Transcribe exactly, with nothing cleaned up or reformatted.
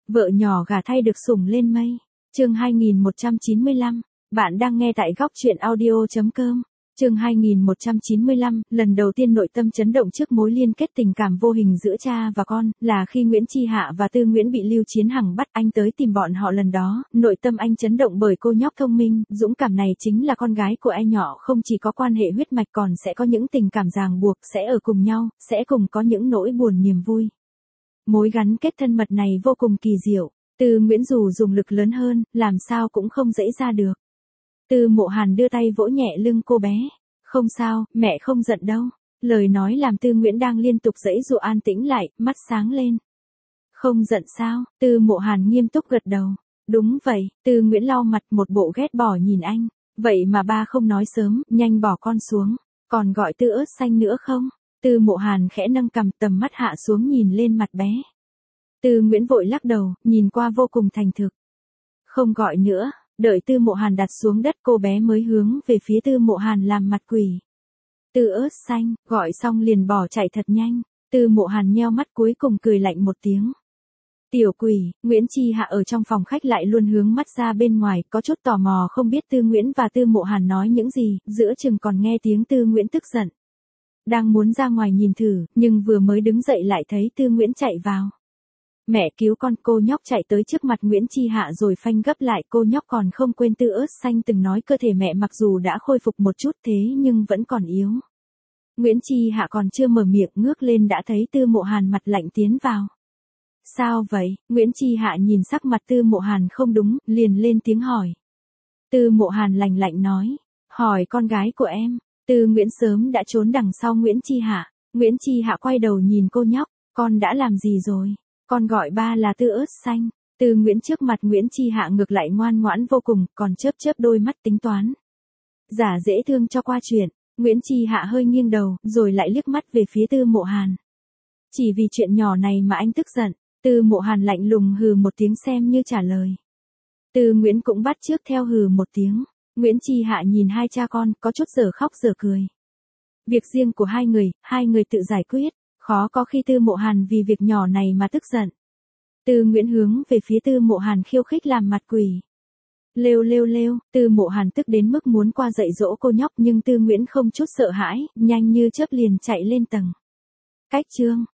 Vợ nhỏ gả thay được sủng lên mây. Chương hai nghìn một trăm chín mươi lăm. Bạn đang nghe tại góc truyện audio chấm com. Chương hai nghìn một trăm chín mươi lăm, lần đầu tiên nội tâm chấn động trước mối liên kết tình cảm vô hình giữa cha và con, là khi Nguyễn Chi Hạ và Tư Nguyễn bị Lưu Chiến Hằng bắt. Anh tới tìm bọn họ lần đó, nội tâm anh chấn động bởi cô nhóc thông minh, dũng cảm này chính là con gái của anh nhỏ, không chỉ có quan hệ huyết mạch còn sẽ có những tình cảm ràng buộc, sẽ ở cùng nhau, sẽ cùng có những nỗi buồn niềm vui. Mối gắn kết thân mật này vô cùng kỳ diệu. Tư Nguyễn dù dùng lực lớn hơn, làm sao cũng không dẫy ra được. Tư Mộ Hàn đưa tay vỗ nhẹ lưng cô bé. Không sao, mẹ không giận đâu. Lời nói làm Tư Nguyễn đang liên tục dẫy dụa an tĩnh lại, mắt sáng lên. Không giận sao? Tư Mộ Hàn nghiêm túc gật đầu. Đúng vậy. Tư Nguyễn lau mặt, một bộ ghét bỏ nhìn anh. Vậy mà ba không nói sớm, nhanh bỏ con xuống. Còn gọi Tư ớt xanh nữa không? Tư Mộ Hàn khẽ nâng cằm, tầm mắt hạ xuống nhìn lên mặt bé. Tư Nguyễn vội lắc đầu, nhìn qua vô cùng thành thực. Không gọi nữa. Đợi Tư Mộ Hàn đặt xuống đất, cô bé mới hướng về phía Tư Mộ Hàn làm mặt quỷ. Tư ớt xanh, gọi xong liền bỏ chạy thật nhanh. Tư Mộ Hàn nheo mắt cuối cùng cười lạnh một tiếng. Tiểu quỷ. Nguyễn Chi Hạ ở trong phòng khách lại luôn hướng mắt ra bên ngoài, có chút tò mò không biết Tư Nguyễn và Tư Mộ Hàn nói những gì, giữa chừng còn nghe tiếng Tư Nguyễn tức giận. Đang muốn ra ngoài nhìn thử, nhưng vừa mới đứng dậy lại thấy Tư Nguyễn chạy vào. Mẹ cứu con. Cô nhóc chạy tới trước mặt Nguyễn Chi Hạ rồi phanh gấp lại. Cô nhóc còn không quên Tư ớt xanh từng nói cơ thể mẹ mặc dù đã khôi phục một chút thế nhưng vẫn còn yếu. Nguyễn Chi Hạ còn chưa mở miệng ngước lên đã thấy Tư Mộ Hàn mặt lạnh tiến vào. Sao vậy? Nguyễn Chi Hạ nhìn sắc mặt Tư Mộ Hàn không đúng, liền lên tiếng hỏi. Tư Mộ Hàn lạnh lạnh nói. Hỏi con gái của em. Tư Nguyễn sớm đã trốn đằng sau Nguyễn Chi Hạ. Nguyễn Chi Hạ quay đầu nhìn cô nhóc. Con đã làm gì rồi? Con gọi ba là Tư ớt xanh. Tư Nguyễn trước mặt Nguyễn Chi Hạ ngược lại ngoan ngoãn vô cùng, còn chớp chớp đôi mắt tính toán. Giả dễ thương cho qua chuyện. Nguyễn Chi Hạ hơi nghiêng đầu, rồi lại liếc mắt về phía Tư Mộ Hàn. Chỉ vì chuyện nhỏ này mà anh tức giận. Tư Mộ Hàn lạnh lùng hừ một tiếng xem như trả lời. Tư Nguyễn cũng bắt chước theo hừ một tiếng. Nguyễn Chi Hạ nhìn hai cha con, có chút dở khóc dở cười. Việc riêng của hai người, hai người tự giải quyết. Khó có khi Tư Mộ Hàn vì việc nhỏ này mà tức giận. Tư Nguyễn hướng về phía Tư Mộ Hàn khiêu khích làm mặt quỷ. Lêu lêu lêu. Tư Mộ Hàn tức đến mức muốn qua dạy dỗ cô nhóc nhưng Tư Nguyễn không chút sợ hãi, nhanh như chớp liền chạy lên tầng. Cách chương.